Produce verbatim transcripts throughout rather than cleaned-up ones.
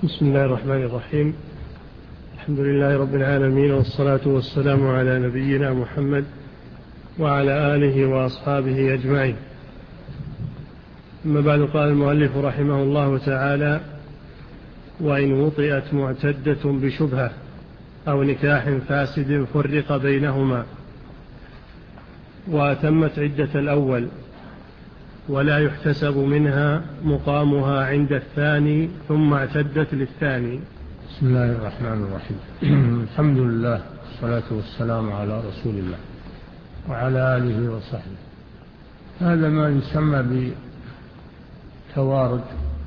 بسم الله الرحمن الرحيم. الحمد لله رب العالمين، والصلاة والسلام على نبينا محمد وعلى آله وأصحابه أجمعين. أما بعد، قال المؤلف رحمه الله تعالى: وإن وطئت معتدة بشبهة أو نكاح فاسد فرق بينهما وأتمت عدة الأول ولا يحتسب منها مقامها عند الثاني ثم اعتدت للثاني. بسم الله الرحمن الرحيم. الحمد لله والصلاة والسلام على رسول الله وعلى آله وصحبه. هذا ما يسمى بتوارد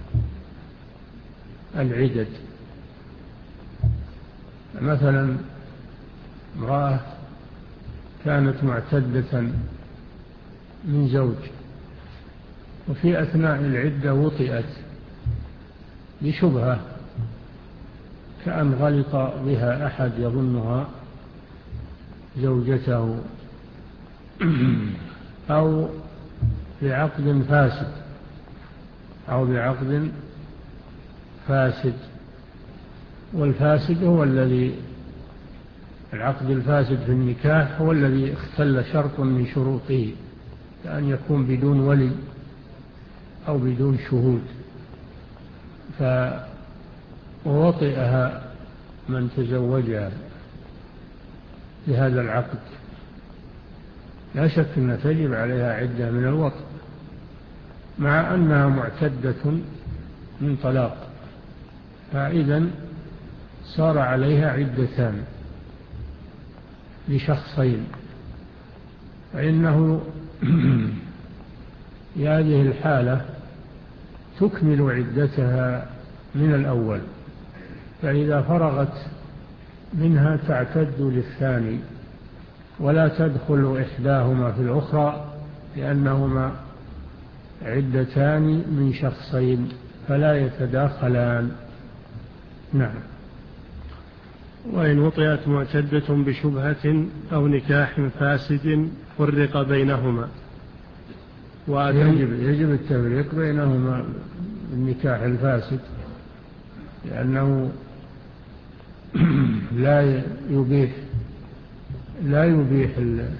العدد. مثلا امرأة كانت معتدة من زوج، وفي أثناء العدة وطئت بشبهة، كأن غلط بها أحد يظنها زوجته، أو بعقد فاسد أو بعقد فاسد والفاسد هو الذي العقد الفاسد في النكاح هو الذي اختل شرط من شروطه، كأن يكون بدون ولي أو بدون شهود، فوطئها من تزوجها بهذا العقد. لا شك أن تجب عليها عدة من الوطء، مع أنها معتدة من طلاق، فإذا صار عليها عدتان لشخصين، فإنه في هذه الحالة تكمل عدتها من الأول، فإذا فرغت منها تعتد للثاني، ولا تدخل إحداهما في الأخرى، لأنهما عدتان من شخصين فلا يتداخلان. نعم. وإن وطئت معتدة بشبهة أو نكاح فاسد فرق بينهما. يجب, يجب التفريق بينهما النكاح الفاسد، لأنه لا يبيح لا يبيح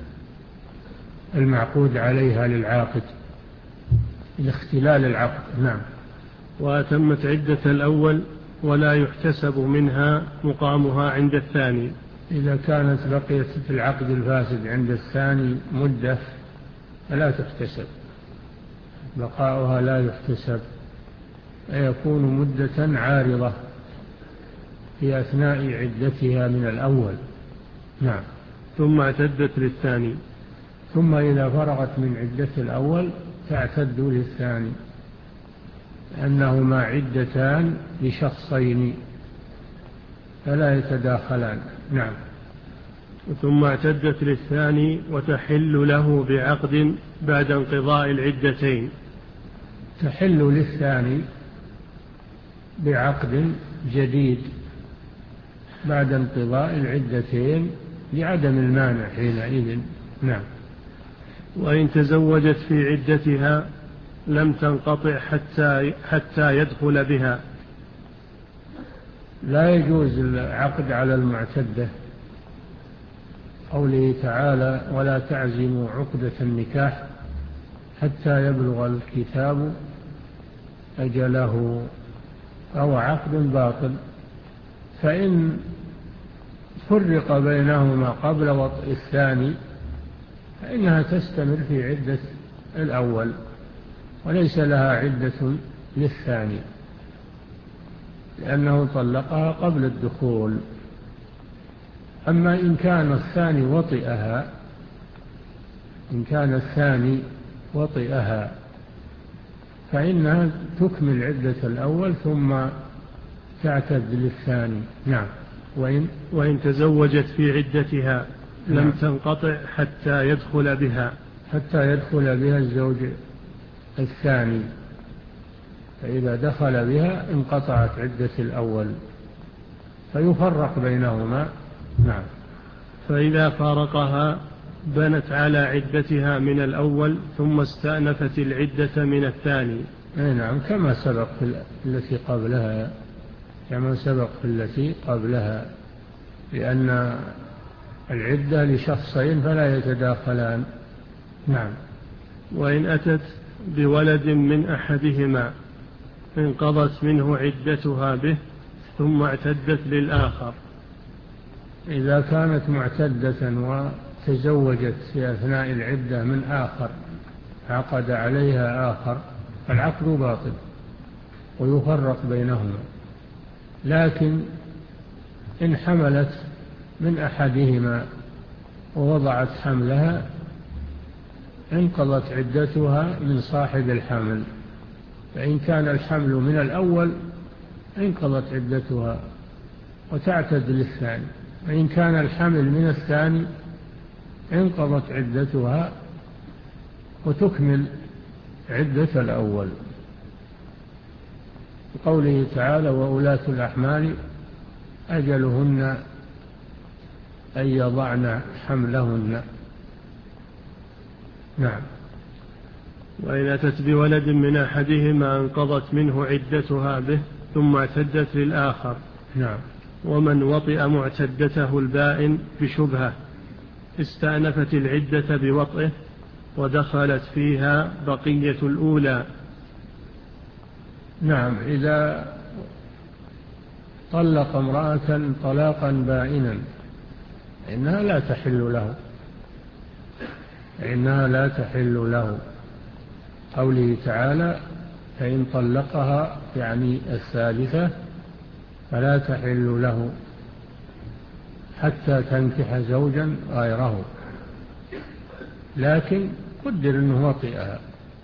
المعقود عليها للعاقد لاختلال العقد. نعم. وأتمت عدة الأول ولا يحتسب منها مقامها عند الثاني. إذا كانت بقيت في العقد الفاسد عند الثاني مدة فلا تحتسب، بقاؤها لا يحتسب، فيكون مدة عارضة في أثناء عدتها من الأول. نعم. ثم اعتدت للثاني. ثم إذا فرغت من عدة الأول تعتد للثاني، لأنهما عدتان لشخصين فلا يتداخلان. نعم. ثم اعتدت للثاني وتحل له بعقد بعد انقضاء العدتين. تحل للثاني بعقد جديد بعد انقضاء العدتين لعدم المانع حينئذ. نعم. وإن تزوجت في عدتها لم تنقطع حتى حتى يدخل بها. لا يجوز العقد على المعتدة، قوله تعالى: ولا تعزموا عقدة النكاح حتى يبلغ الكتاب أجله، أو عقد باطل، فإن فرق بينهما قبل وطء الثاني فإنها تستمر في عدة الأول وليس لها عدة للثاني، لأنه طلقها قبل الدخول. أما إن كان الثاني وطئها إن كان الثاني وطئها فإنها تكمل عدة الأول ثم تعتد للثاني. نعم. وإن, وإن تزوجت في عدتها لم نعم. تنقطع حتى يدخل بها حتى يدخل بها الزوج الثاني، فإذا دخل بها انقطعت عدة الأول فيفرق بينهما. نعم. فإذا فارقها بنت على عدتها من الأول ثم استأنفت العدة من الثاني. نعم، كما سبق في التي قبلها. كما سبق في التي قبلها، لأن العدة لشخصين فلا يتداخلان. نعم. وإن أتت بولد من أحدهما انقضت منه عدتها به ثم اعتدت للآخر. إذا كانت معتدة وتزوجت في أثناء العدة من آخر عقد عليها آخر فالعقد باطل ويفرق بينهما، لكن إن حملت من أحدهما ووضعت حملها انقضت عدتها من صاحب الحمل، فإن كان الحمل من الأول انقضت عدتها وتعتد للثاني، وإن كان الحمل من الثاني انقضت عدتها وتكمل عدة الأول. قوله تعالى وأولاة الأحمال أجلهن أن يضعن حملهن. نعم. وإن أتت بولد من أحدهما انقضت منه عدتها به ثم اعتدت للآخر. نعم. ومن وطئ معتدته البائن بشبهة استأنفت العدة بوطئه ودخلت فيها بقية الأولى. نعم. إذا طلق امرأة طلاقا بائنا إنها لا تحل له، إنها لا تحل له. قوله تعالى فإن طلقها يعني الثالثة فلا تحل له حتى تنكح زوجا غيره، لكن قدر أنه وطئها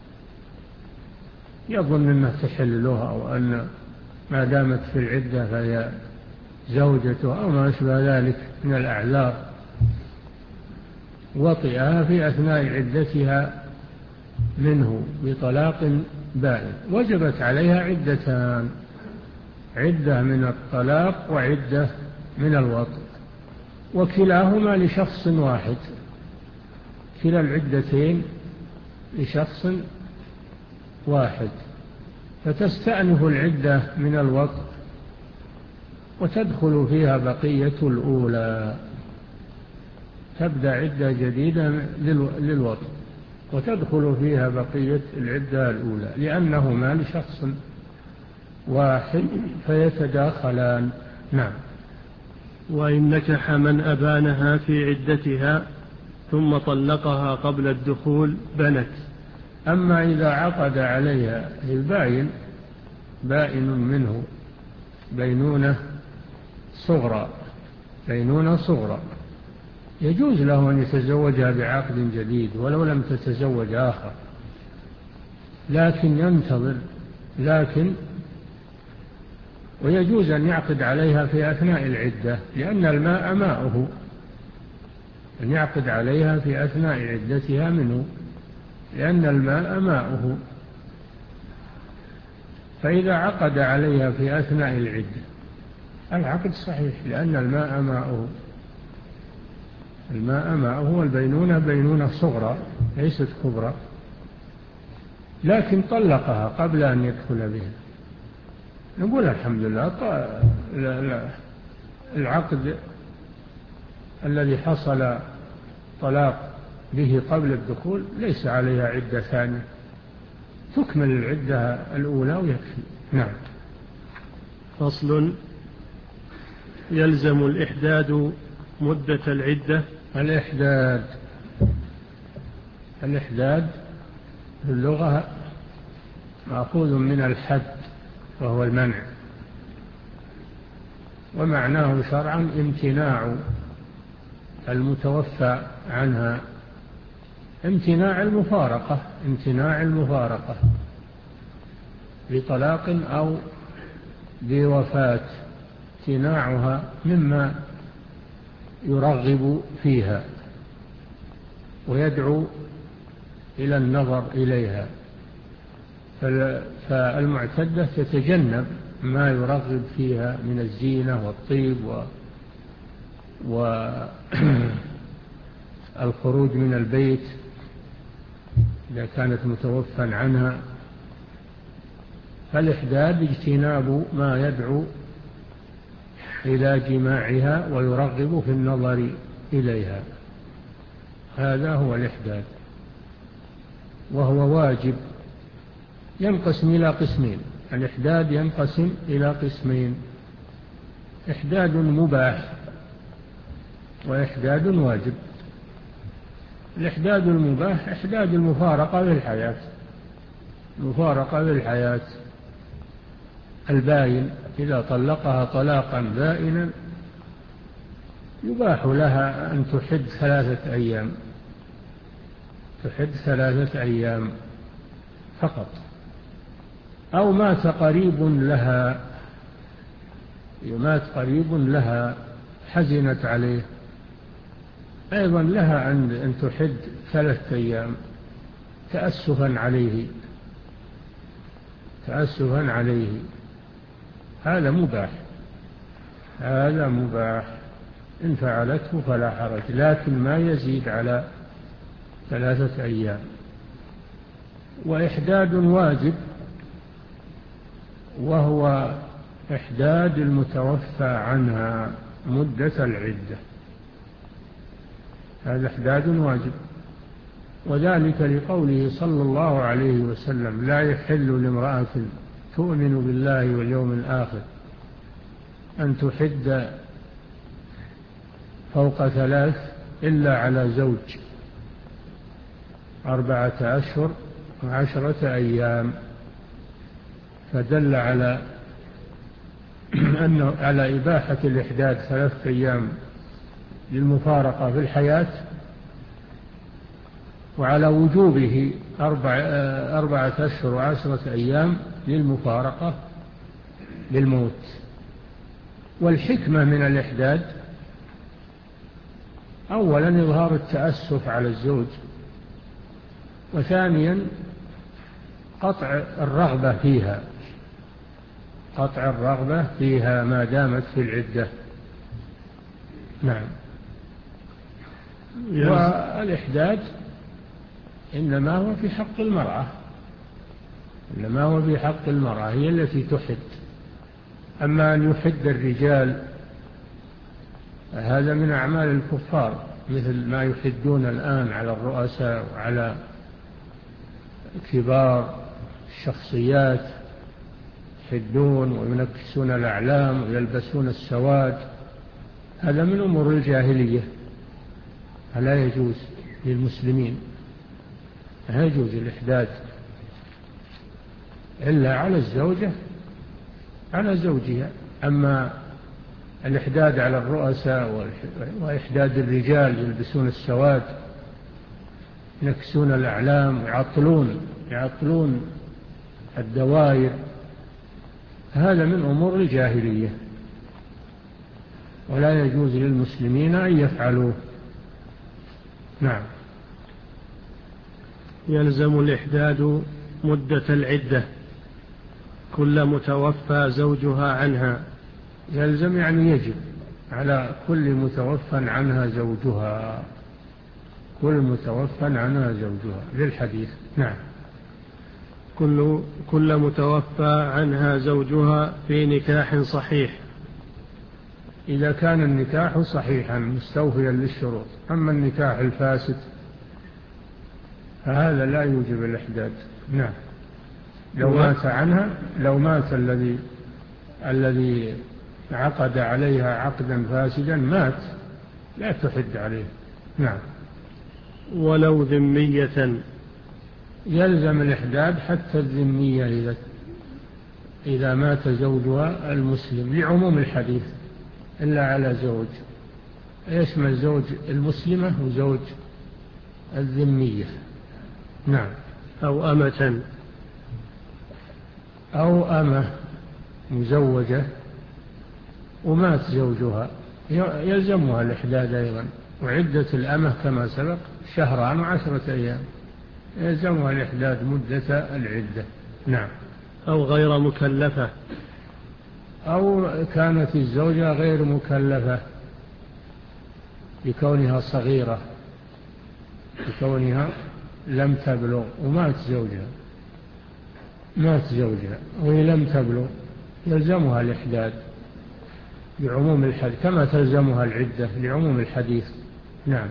يظن أنها تحل له أو أن ما دامت في العدة فهي زوجته أو ما أشبه ذلك من الأعذار، وطئها في أثناء عدتها منه بطلاق بائن وجبت عليها عدتان، عدة من الطلاق وعدة من الوطء، وكلاهما لشخص واحد، كلا العدتين لشخص واحد، فتستأنف العدة من الوطء وتدخل فيها بقية الأولى، تبدأ عدة جديدة للوطء وتدخل فيها بقية العدة الأولى، لأنهما لشخص واحد فيتداخلان. نعم. وإن نكح من أبانها في عدتها ثم طلقها قبل الدخول بنت. أما إذا عقد عليها الباين بائن منه بينونة صغرى بينونة صغرى يجوز له أن يتزوجها بعقد جديد ولو لم تتزوج آخر، لكن ينتظر لكن ويجوز أن يعقد عليها في أثناء العدة، لأن الماء ماؤه، أن يعقد عليها في أثناء عدتها منه لأن الماء ماؤه، فإذا عقد عليها في أثناء العدة العقد صحيح لأن الماء ماؤه، الماء ماؤه والبينونة بينونة صغرى ليست كبرى، لكن طلقها قبل أن يدخل بها نقول الحمد لله العقد الذي حصل طلاق به قبل الدخول ليس عليها عدة ثانية، تكمل العدة الأولى ويكفي. نعم. فصل. يلزم الإحداد مدة العدة. الإحداد الإحداد في اللغة مأخوذ من الحد وهو المنع، ومعناه شرعا امتناع المتوفى عنها، امتناع المفارقة امتناع المفارقة بطلاق أو بوفاة، امتناعها مما يرغب فيها ويدعو إلى النظر إليها، فالمعتدة تتجنب ما يرغب فيها من الزينة والطيب والخروج من البيت إذا كانت متوفى عنها، فالإحداد اجتناب ما يدعو إلى جماعها ويرغب في النظر إليها. هذا هو الإحداد، وهو واجب. ينقسم إلى قسمين، الإحداد ينقسم إلى قسمين: إحداد مباح وإحداد واجب. الإحداد المباح إحداد المفارقة بالحياة، المفارقة بالحياة الباين، إذا طلقها طلاقا بائنا يباح لها أن تحد ثلاثة أيام، تحد ثلاثة أيام فقط. أو مات قريب لها، مات قريب لها حزنت عليه، أيضا لها أن تحد ثلاثة أيام تأسفا عليه، تأسفا عليه. هذا مباح، هذا مباح إن فعلته فلا حرج، لكن ما يزيد على ثلاثة أيام. وإحداد واجب وهو إحداد المتوفى عنها مدة العدة، هذا إحداد واجب، وذلك لقوله صلى الله عليه وسلم: لا يحل لامرأة تؤمن بالله واليوم الآخر أن تحد فوق ثلاث إلا على زوج أربعة أشهر وعشرة أيام. فدل على أنه على إباحة الإحداد ثلاثة أيام للمفارقة في الحياة، وعلى وجوبه أربع أربعة أشهر وعشرة أيام للمفارقة بالموت. والحكمة من الإحداد أولا إظهار التأسف على الزوج، وثانيا قطع الرغبة فيها، قطع الرغبة فيها ما دامت في العدة. نعم. والإحداد إنما هو في حق المرأة، إنما هو في حق المرأة، هي التي تحد. أما أن يحد الرجال هذا من أعمال الكفار، مثل ما يحدون الآن على الرؤساء وعلى كبار الشخصيات، يحدون وينكسون الأعلام ويلبسون السواد، هذا من أمور الجاهلية، لا يجوز للمسلمين، لا يجوز الإحداد إلا على الزوجة، على زوجها. أما الإحداد على الرؤساء وإحداد الرجال يلبسون السواد ينكسون الأعلام ويعطلون يعطلون الدوائر، هذا من أمور الجاهلية، ولا يجوز للمسلمين أن يفعلوه. نعم. يلزم الإحداد مدة العدة كل متوفى زوجها عنها. يلزم يعني يجب على كل متوفى عنها زوجها، كل متوفى عنها زوجها للحديث. نعم. كل, كل متوفى عنها زوجها في نكاح صحيح، إذا كان النكاح صحيحا مستوفيا للشروط. أما النكاح الفاسد فهذا لا يوجب الإحداد. نعم. لو مات عنها، لو مات الذي الذي عقد عليها عقدا فاسدا مات، لا تحد عليه. نعم. ولو ذمية، يلزم الإحداد حتى الذمية إذا إذا مات زوجها المسلم، لعموم الحديث، إلا على زوج، يشمل زوج المسلمة وزوج الذمية. نعم. أو أمة، أو أمة مزوجة ومات زوجها يلزمها الإحداد أيضا. وعدة الأمة كما سبق شهران وعشرة أيام، يلزمها الإحداد مدة العدة. نعم. أو غير مكلفة، أو كانت الزوجة غير مكلفة بكونها صغيرة، بكونها لم تبلغ ومات زوجها، مات زوجها وهي لم تبلغ، يلزمها الإحداد. لعموم الحديث كما تلزمها العدة لعموم الحديث. نعم.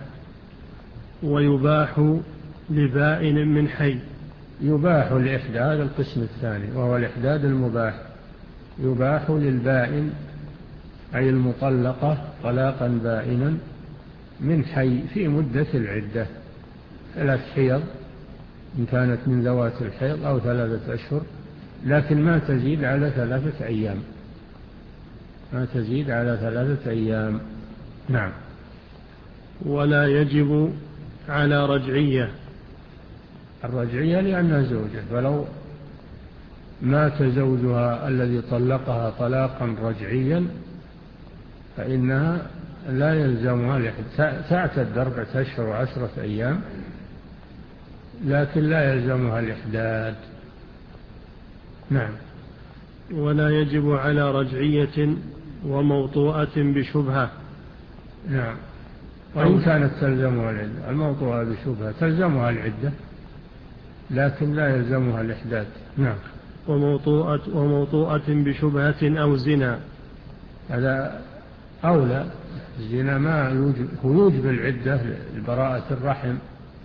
ويباح لبائن من حي. يباح الإحداد القسم الثاني وهو الإحداد المباح. يباح للبائن أي المطلقة طلاقا بائنا من حي في مدة العدة ثلاث حيض إن كانت من ذوات الحيض أو ثلاثة أشهر، لكن ما تزيد على ثلاثة أيام ما تزيد على ثلاثة أيام. نعم. ولا يجب على رجعية. الرجعية لأنها زوجة، فلو مات زوجها الذي طلقها طلاقا رجعيا فإنها لا يلزمها الإحداد، تعتد أربعة أشهر وعشرة أيام لكن لا يلزمها الإحداد. نعم. ولا يجب على رجعية وموطوءة بشبهة. نعم. وإن كانت تلزمها العدة، الموطوءة بشبهة تلزمها العدة لكن لا يلزمها الإحداد. نعم. وموطوءة, وموطوءة بشبهة أو زنا، هذا أولى. الزنا ما يوجب، هو يوجب العدة لبراءة الرحم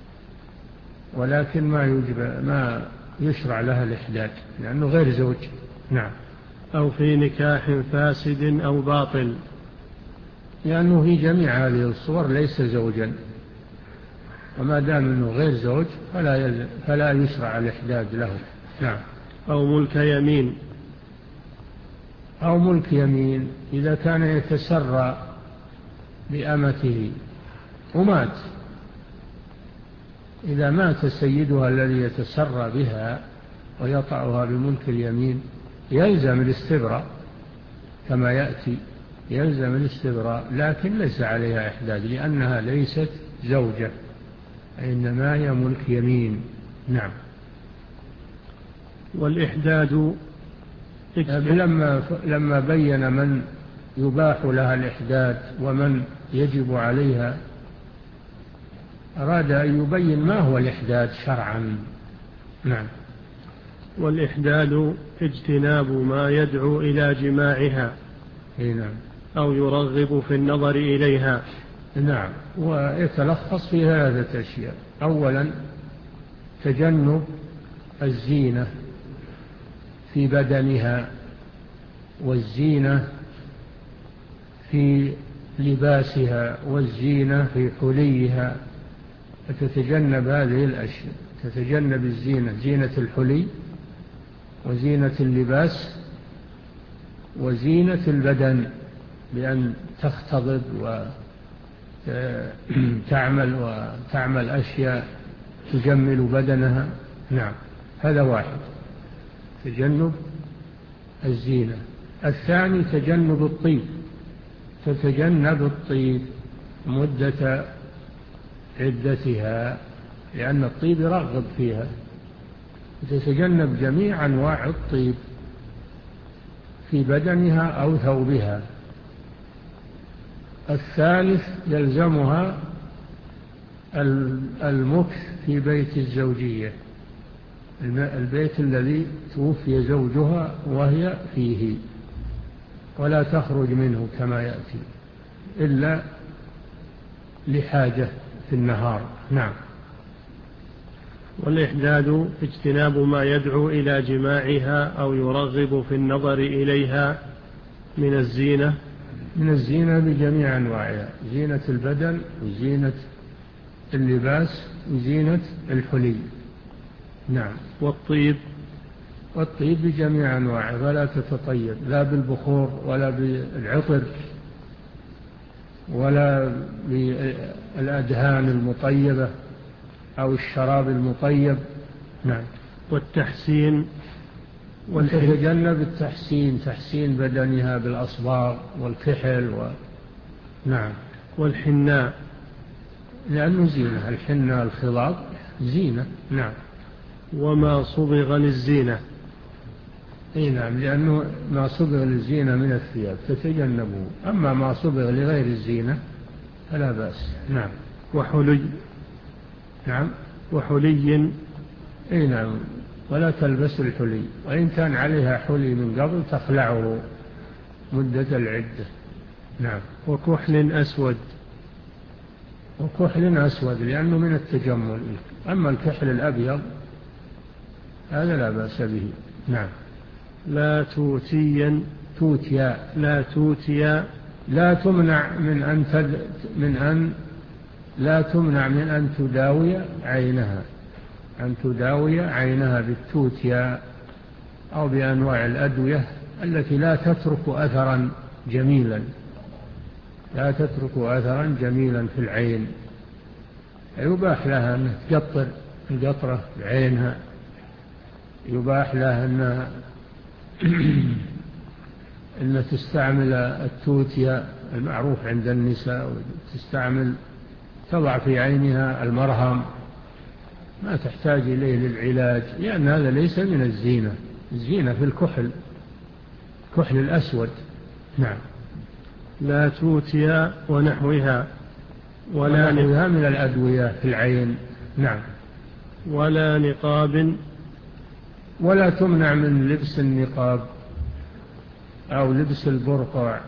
ولكن ما يوجب ما يشرع لها الإحداد لأنه غير زوج. نعم. أو في نكاح فاسد أو باطل، لأنه في جميع هذه الصور ليس زوجا، وما دام أنه غير زوج فلا, فلا يشرع الإحداد له. نعم. أو ملك يمين. أو ملك يمين إذا كان يتسرى بأمته ومات، إذا مات سيدها الذي يتسرى بها ويطأها بملك اليمين يلزم الاستبراء كما يأتي، يلزم الاستبراء لكن ليس عليها إحداد لأنها ليست زوجة إنما هي ملك يمين. نعم. والإحداد لما, لما بين من يباح لها الإحداد ومن يجب عليها أراد أن يبين ما هو الإحداد شرعا. نعم. والإحداد اجتناب ما يدعو إلى جماعها. نعم. أو يرغب في النظر إليها. نعم. ويتلخص في ثلاثة أشياء. أولا تجنب الزينة في بدنها والزينة في لباسها والزينة في حليها، فتتجنب هذه الأشياء، تتجنب الزينة، زينة الحلي وزينة اللباس وزينة البدن بأن تختضب وتعمل وتعمل أشياء تجمل بدنها. نعم. هذا واحد، تجنب الزينة. الثاني تجنب الطيب، تتجنب الطيب مدة عدتها لأن الطيب يرغب فيها، تتجنب جميع أنواع الطيب في بدنها أو ثوبها. الثالث يلزمها المكث في بيت الزوجية، البيت الذي توفي زوجها وهي فيه، ولا تخرج منه كما يأتي إلا لحاجة في النهار. نعم. والإحداد اجتناب ما يدعو إلى جماعها أو يرغب في النظر إليها من الزينة، من الزينة بجميع أنواعها، زينة البدن وزينة اللباس وزينة الحلي. نعم. والطيب، والطيب بجميع أنواعه، فلا تتطيب لا بالبخور ولا بالعطر ولا بالأدهان المطيبة أو الشراب المطيب. نعم. والتحسين، وتتجنب التحسين، تحسين بدنها بالأصباغ والكحل و... نعم. والحناء لأنه زينة، الحناء الخضاب زينة. نعم. وما صبغ للزينة. اي نعم، لأنه ما صبغ للزينة من الثياب تتجنبه، أما ما صبغ لغير الزينة فلا بأس. نعم. وحلي. نعم. وحلي. اي نعم. ولا تلبس الحلي، وإن كان عليها حلي من قبل تخلعه مدة العدة. نعم. وكحل أسود. وكحل أسود لأنه من التجمل. أما الكحل الأبيض هذا لا بأس به. نعم. لا توتيا. توتيا. لا توتيا. لا تمنع من أن تد... من أن لا تمنع من أن تداوي عينها، أن تداوي عينها بالتوتيا أو بأنواع الأدوية التي لا تترك أثرا جميلا، لا تترك أثرا جميلا في العين. يباح لها أن تقطر القطرة بعينها، يباح لها أن أن تستعمل التوتيا المعروف عند النساء، وتستعمل تضع في عينها المرهم، ما تحتاج إليه للعلاج، لأن هذا ليس من الزينة. الزينة في الكحل، كحل الأسود. نعم. لا توتيا ونحوها ولا ونحوها من الأدوية في العين. نعم. ولا نقاب. ولا تمنع من لبس النقاب أو لبس البرقع،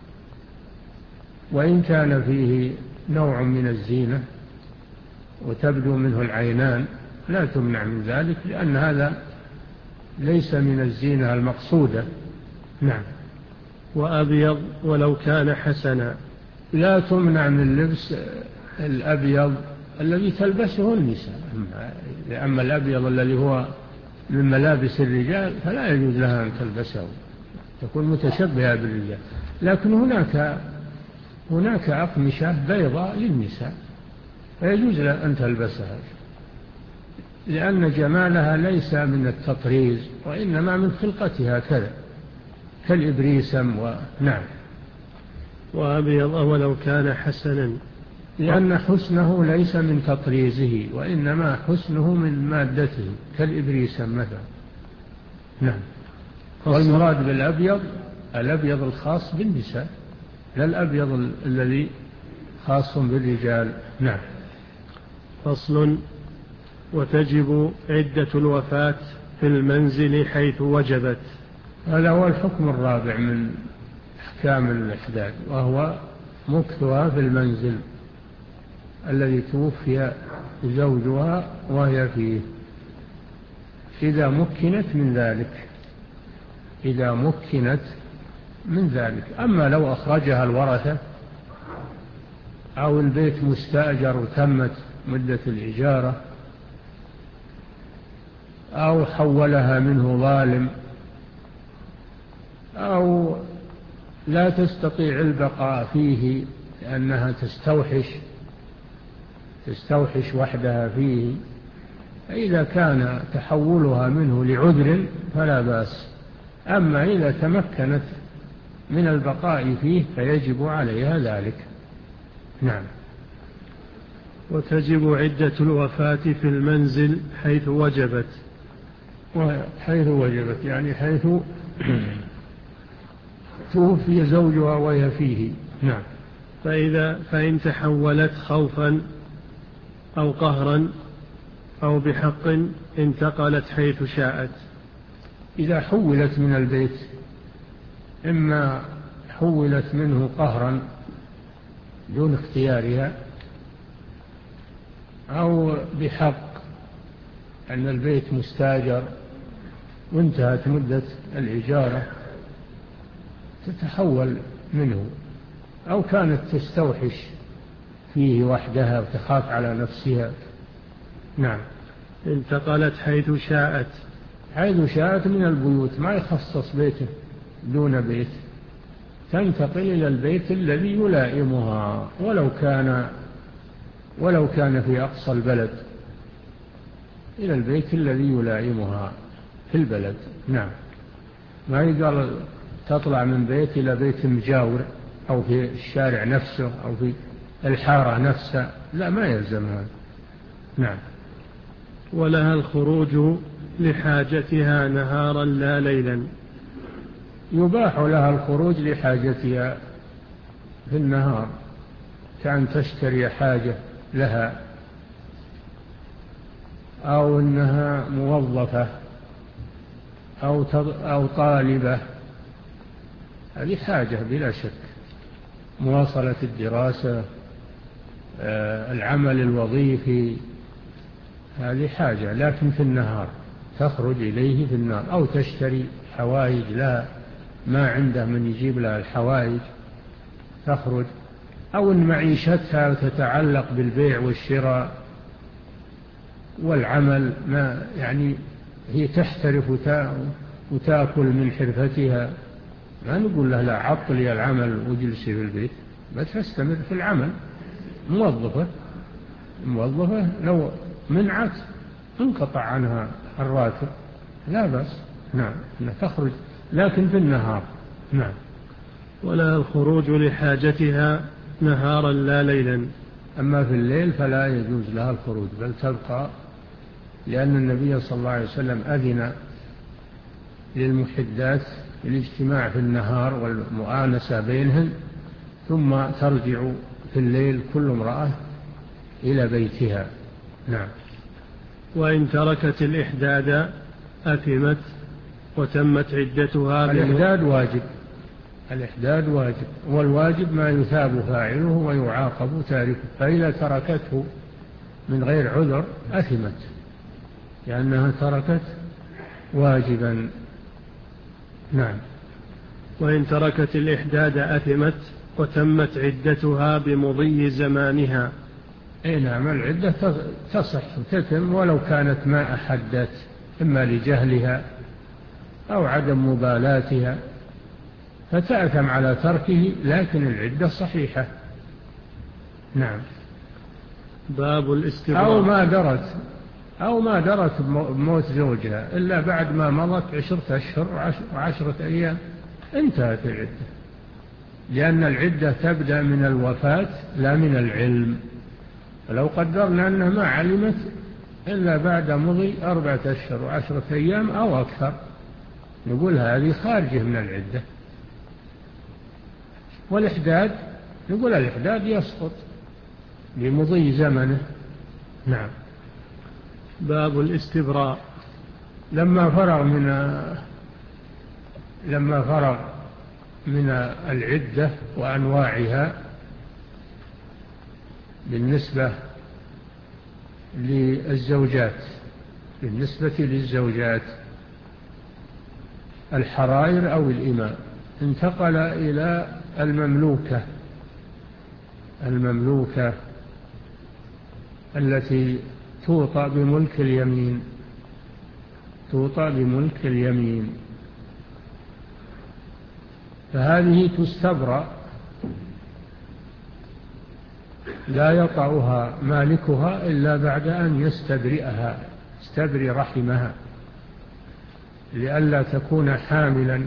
وإن كان فيه نوع من الزينة وتبدو منه العينان لا تمنع من ذلك، لأن هذا ليس من الزينة المقصودة. نعم. وأبيض ولو كان حسنا. لا تمنع من لبس الأبيض الذي تلبسه النساء. أما الأبيض الذي هو من ملابس الرجال فلا يجوز لها أن تلبسه، تكون متشبهة بالرجال. لكن هناك هناك أقمشة بيضاء للنساء فيجوز لها أن تلبسها، لأن جمالها ليس من التطريز وإنما من خلقتها كذا كالإبريسم. ونعم. وأبيض ولو كان حسنا، لأن حسنه ليس من تطريزه وإنما حسنه من مادته كالإبريسم مثلا. نعم. والمراد بالأبيض الأبيض الخاص بالنساء لا الأبيض الذي خاص بالرجال. نعم. فصل. وتجب عدة الوفاة في المنزل حيث وجبت. هذا هو الحكم الرابع من أحكام الإحداد، وهو مكثها في المنزل الذي توفي زوجها وهي فيه إذا مكنت من ذلك، إذا مكنت من ذلك. أما لو أخرجها الورثة أو البيت مستأجر وتمت مدة الإجارة أو حولها منه ظالم أو لا تستطيع البقاء فيه لأنها تستوحش تستوحش وحدها فيه، فإذا كان تحولها منه لعذر فلا بأس. أما إذا تمكنت من البقاء فيه فيجب عليها ذلك. نعم. وتجب عدة الوفاة في المنزل حيث وجبت. وحيث وجبت يعني حيث توفي زوجها وهي فيه. نعم. فإذا فإن تحولت خوفا أو قهرا أو بحق انتقلت حيث شاءت. إذا حولت من البيت إما حولت منه قهرا دون اختيارها أو بحق أن البيت مستاجر وانتهت مدة الإجارة تتحول منه، أو كانت تستوحش فيه وحدها وتخاف على نفسها. نعم. انتقلت حيث شاءت. حيث شاءت من البيوت، ما يخصص بيته دون بيت، تنتقل إلى البيت الذي يلائمها ولو كان ولو كان في أقصى البلد، إلى البيت الذي يلائمها في البلد. نعم. ما يقال تطلع من بيت إلى بيت مجاور أو في الشارع نفسه أو في الحارة نفسها، لا، ما يلزم هذا. نعم. ولها الخروج لحاجتها نهارا لا ليلا. يباح لها الخروج لحاجتها في النهار، كأن تشتري حاجة لها أو أنها موظفة أو أو طالبة، هذه حاجة بلا شك. مواصلة الدراسة، العمل الوظيفي، هذه حاجة. لكن في النهار تخرج إليه في النهار، أو تشتري حوائج لا ما عنده من يجيب لها الحوائج تخرج، أو إن معيشتها تتعلق بالبيع والشراء والعمل، ما يعني هي تحترف وتأكل من حرفتها، ما نقول لها لا عطلي العمل وجلسي في البيت، بس تستمر في العمل. موظفة موظفة لو منعت انقطع عنها الراتب لا بأس، نعم تخرج، لكن في النهار. نعم. ولا الخروج لحاجتها نهارا لا ليلا. أما في الليل فلا يجوز لها الخروج، بل تبقى، لأن النبي صلى الله عليه وسلم أذن للمحدات الاجتماع في النهار والمؤانسة بينهن، ثم ترجع في الليل كل امرأة إلى بيتها. نعم. وإن تركت الإحداد أثمت وتمت عدتها. الإحداد واجب، الإحداد واجب، والواجب ما يثاب فاعله ويعاقب تاركه، فإذا تركته من غير عذر أثمت لأنها تركت واجبا. نعم. وإن تركت الإحداد أثمت وتمت عدتها بمضي زمانها. أي نعم، العدة تصح وتتم ولو كانت ما أحدت، إما لجهلها أو عدم مبالاتها، فتأثم على تركه، لكن العدة صحيحة. نعم. باب الاستبراء. أو ما درت أو ما درت بموت زوجها إلا بعد ما مضت عشرة أشهر وعشرة أيام انتهت العدة، لأن العدة تبدأ من الوفاة لا من العلم. فلو قدرنا أنها ما علمت إلا بعد مضي أربعة أشهر وعشرة أيام أو أكثر، نقول هذه خارجة من العدة. والإحداد نقول الإحداد يسقط بمضي زمنه. نعم. باب الاستبراء. لما فرغ من لما فرغ من العدة وأنواعها بالنسبة للزوجات بالنسبة للزوجات الحرائر أو الإماء، انتقل إلى المملوكة المملوكة التي توطأ بملك اليمين توطأ بملك اليمين فهذه تستبرأ، لا يطأها مالكها إلا بعد أن يستبرئها، يستبرئ رحمها، لئلا تكون حاملا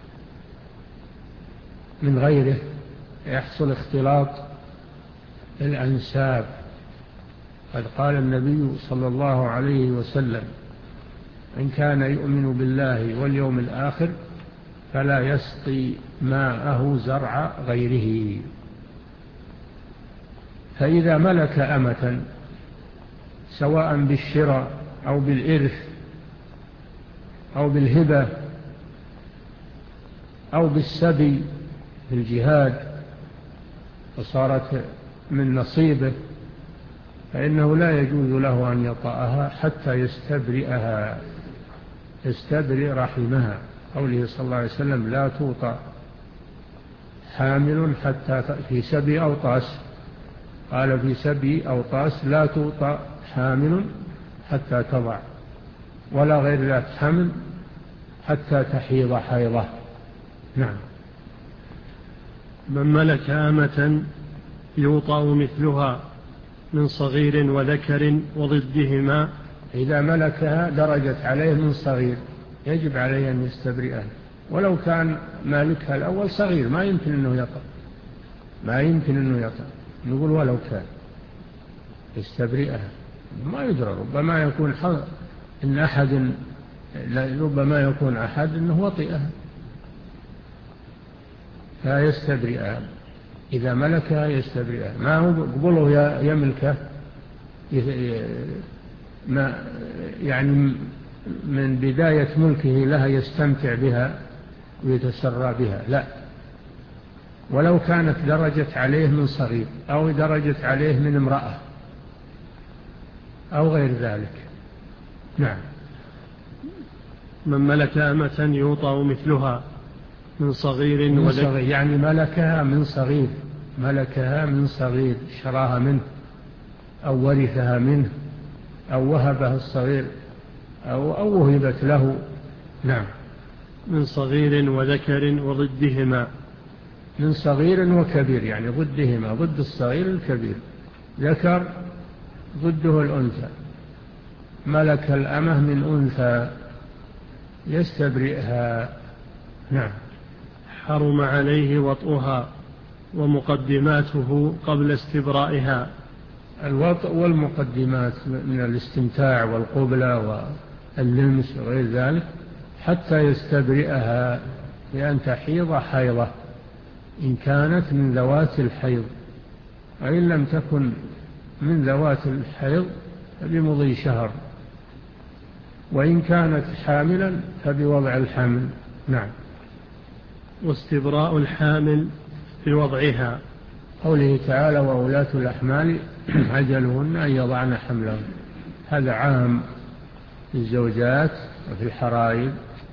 من غيره يحصل اختلاط الأنساب. قد قال النبي صلى الله عليه وسلم: إن كان يؤمن بالله واليوم الآخر فلا يسقي ماءه زرع غيره. فإذا ملك أمة سواء بالشراء أو بالإرث أو بالهبة أو بالسبي في الجهاد وصارت من نصيبه، فإنه لا يجوز له أن يطأها حتى يستبرئها يستبرئ رحمها. قوله صلى الله عليه وسلم: لا توطأ حامل حتى في سبي أو طاس، قال في سبي أو طاس: لا توطأ حامل حتى تضع، ولا غير ذات حمل حتى تحيض حيضة. نعم. من ملك أمة يوطأ مثلها من صغير وذكر وضدهما. إذا ملكها درجت عليه من صغير يجب عليه أن يستبرئها، ولو كان مالكها الأول صغير ما يمكن أنه يطأ ما يمكن أنه يطأ نقول ولو كان يستبرئها، ما يدرى، ربما يكون إن أحد ربما يكون أحد أنه وطئها فيستبرئها. إذا ملكها يستبرئها، ما هو قبله يملكه ما يعني من بداية ملكه لها يستمتع بها ويتسرى بها، لا، ولو كانت درجت عليه من صغير أو درجت عليه من امرأة أو غير ذلك. نعم. من ملك أمة يوطأ مثلها من صغير من صغير يعني ملكها من صغير، ملكها من صغير، شراها منه أو ورثها منه أو وهبها الصغير أو, أو وهبت له. نعم. من صغير وذكر وضدهما. من صغير وكبير يعني ضدهما، ضد الصغير الكبير، ذكر ضده الأنثى. ملك الأمة من أنثى يستبرئها. نعم. حرم عليه وطئها ومقدماته قبل استبرائها. الوطء والمقدمات من الاستمتاع والقبلة واللمس وغير ذلك حتى يستبرئها، لأن تحيض حيضة إن كانت من ذوات الحيض، وإن لم تكن من ذوات الحيض فبمضي شهر، وإن كانت حاملا فبوضع الحمل. نعم. واستبراء الحامل بوضعها. قوله تعالى وأولاة الأحمال عجلهن أن يضعن حملهن، هذا عام في الزوجات وفي الحرائر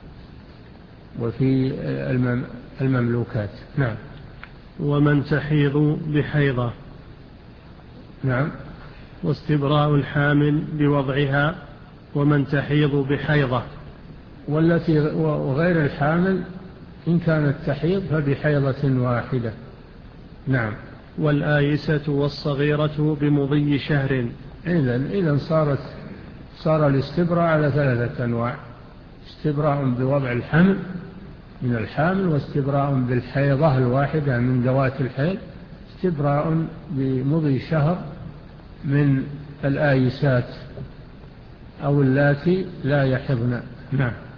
وفي المملوكات. نعم. ومن تحيض بحيضة. نعم. واستبراء الحامل بوضعها ومن تحيض بحيضة. والتي وغير الحامل إن كانت تحيض فبحيضة واحدة. نعم. والآيسة والصغيرة بمضي شهر. إذن إذن صارت صار الاستبراء على ثلاثة أنواع: استبراء بوضع الحمل من الحامل، واستبراء بالحيضة الواحدة من ذوات الحيض، استبراء بمضي شهر من الآيسات أو اللاتي لا يحضن. نعم.